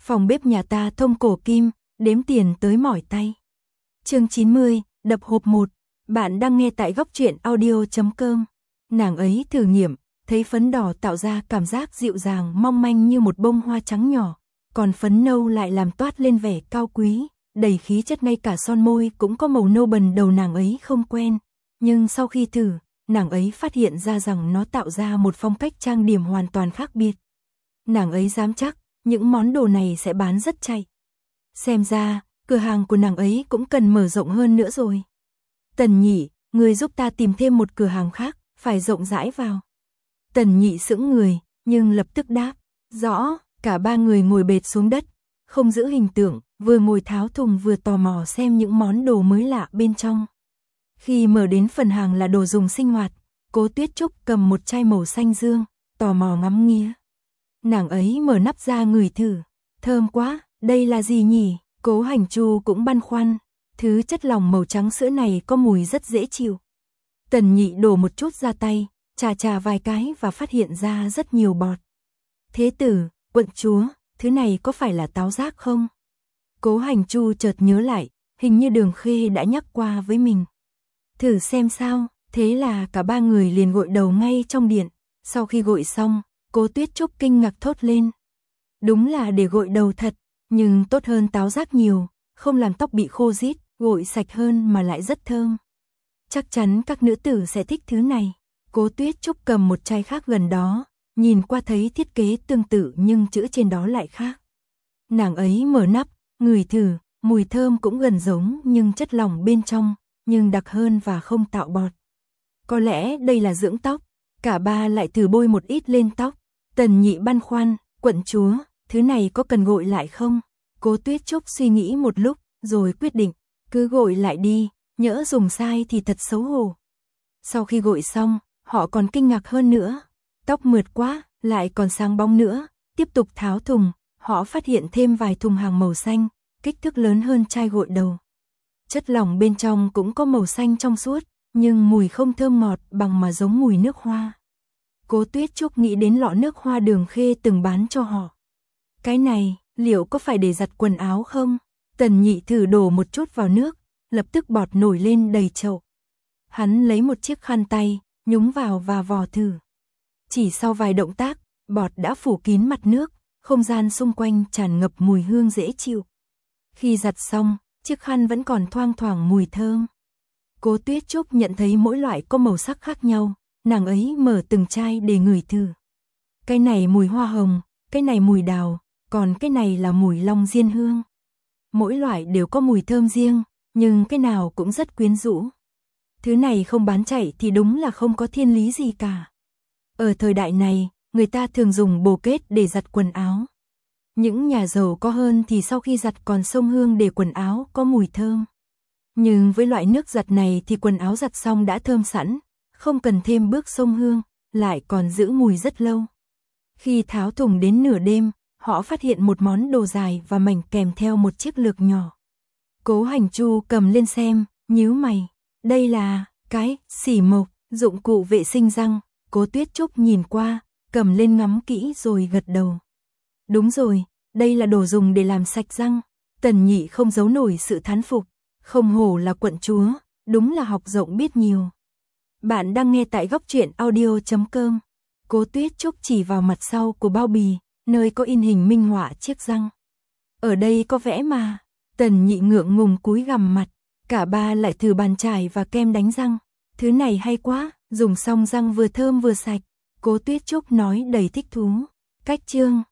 Phòng bếp nhà ta thông cổ kim, đếm tiền tới mỏi tay. Chương 90, đập hộp 1. Bạn đang nghe tại góc truyện audio.com. Nàng ấy thử nghiệm, thấy phấn đỏ tạo ra cảm giác dịu dàng mong manh như một bông hoa trắng nhỏ, còn phấn nâu lại làm toát lên vẻ cao quý, đầy khí chất, ngay cả son môi cũng có màu nâu bần đầu nàng ấy không quen. Nhưng sau khi thử, nàng ấy phát hiện ra rằng nó tạo ra một phong cách trang điểm hoàn toàn khác biệt. Nàng ấy dám chắc, những món đồ này sẽ bán rất chạy. Xem ra, cửa hàng của nàng ấy cũng cần mở rộng hơn nữa rồi. Tần Nhị, người giúp ta tìm thêm một cửa hàng khác, phải rộng rãi vào. Tần Nhị sững người, nhưng lập tức đáp, rõ. Cả ba người ngồi bệt xuống đất, không giữ hình tượng, vừa ngồi tháo thùng vừa tò mò xem những món đồ mới lạ bên trong. Khi mở đến phần hàng là đồ dùng sinh hoạt, Cố Tuyết Trúc cầm một chai màu xanh dương, tò mò ngắm nghía. Nàng ấy mở nắp ra ngửi thử, thơm quá, đây là gì nhỉ? Cố Hành Chu cũng băn khoăn, thứ chất lỏng màu trắng sữa này có mùi rất dễ chịu. Tần Nhị đổ một chút ra tay, chà vài cái và phát hiện ra rất nhiều bọt. Thế tử, quận chúa, thứ này có phải là táo giác không? Cố Hành Chu chợt nhớ lại, hình như Đường Khê đã nhắc qua với mình. Thử xem sao, thế là cả ba người liền gội đầu ngay trong điện. Sau khi gội xong, Cố Tuyết Trúc kinh ngạc thốt lên. Đúng là để gội đầu thật, nhưng tốt hơn táo giác nhiều, không làm tóc bị khô rít, gội sạch hơn mà lại rất thơm. Chắc chắn các nữ tử sẽ thích thứ này. Cố Tuyết Trúc cầm một chai khác gần đó, nhìn qua thấy thiết kế tương tự nhưng chữ trên đó lại khác. Nàng ấy mở nắp, ngửi thử, mùi thơm cũng gần giống nhưng chất lỏng bên trong, nhưng đặc hơn và không tạo bọt. Có lẽ đây là dưỡng tóc. Cả ba lại thử bôi một ít lên tóc. Tần Nhị băn khoăn, quận chúa, thứ này có cần gội lại không? Cố Tuyết Trúc suy nghĩ một lúc, rồi quyết định, cứ gội lại đi, nhỡ dùng sai thì thật xấu hổ. Sau khi gội xong, họ còn kinh ngạc hơn nữa. Tóc mượt quá, lại còn sáng bóng nữa. Tiếp tục tháo thùng, họ phát hiện thêm vài thùng hàng màu xanh, kích thước lớn hơn chai gội đầu. Chất lỏng bên trong cũng có màu xanh trong suốt, nhưng mùi không thơm ngọt bằng mà giống mùi nước hoa. Cố Tuyết Trúc nghĩ đến lọ nước hoa Đường Khê từng bán cho họ. Cái này, liệu có phải để giặt quần áo không? Tần Nhị thử đổ một chút vào nước, lập tức bọt nổi lên đầy chậu. Hắn lấy một chiếc khăn tay, nhúng vào và vò thử. Chỉ sau vài động tác, bọt đã phủ kín mặt nước, không gian xung quanh tràn ngập mùi hương dễ chịu. Khi giặt xong, chiếc khăn vẫn còn thoang thoảng mùi thơm. Cố Tuyết Trúc nhận thấy mỗi loại có màu sắc khác nhau, nàng ấy mở từng chai để ngửi thử. Cái này mùi hoa hồng, cái này mùi đào, còn cái này là mùi long diên hương. Mỗi loại đều có mùi thơm riêng, nhưng cái nào cũng rất quyến rũ. Thứ này không bán chạy thì đúng là không có thiên lý gì cả. Ở thời đại này, người ta thường dùng bồ kết để giặt quần áo. Những nhà giàu có hơn thì sau khi giặt còn xông hương để quần áo có mùi thơm. Nhưng với loại nước giặt này thì quần áo giặt xong đã thơm sẵn, không cần thêm bước xông hương, lại còn giữ mùi rất lâu. Khi tháo thùng đến nửa đêm, họ phát hiện một món đồ dài và mảnh kèm theo một chiếc lược nhỏ. Cố Hành Chu cầm lên xem, nhíu mày. Đây là cái xỉ mộc, dụng cụ vệ sinh răng. Cố Tuyết Trúc nhìn qua, cầm lên ngắm kỹ rồi gật đầu. Đúng rồi, đây là đồ dùng để làm sạch răng. Tần Nhị không giấu nổi sự thán phục. Không hổ là quận chúa, đúng là học rộng biết nhiều. Bạn đang nghe tại góc truyện audio.com. Cố Tuyết Trúc chỉ vào mặt sau của bao bì, nơi có in hình minh họa chiếc răng. Ở đây có vẽ mà. Tần Nhị ngượng ngùng cúi gằm mặt. Cả ba lại thử bàn chải và kem đánh răng. Thứ này hay quá, dùng xong răng vừa thơm vừa sạch. Cố Tuyết Trúc nói đầy thích thú. Cách chương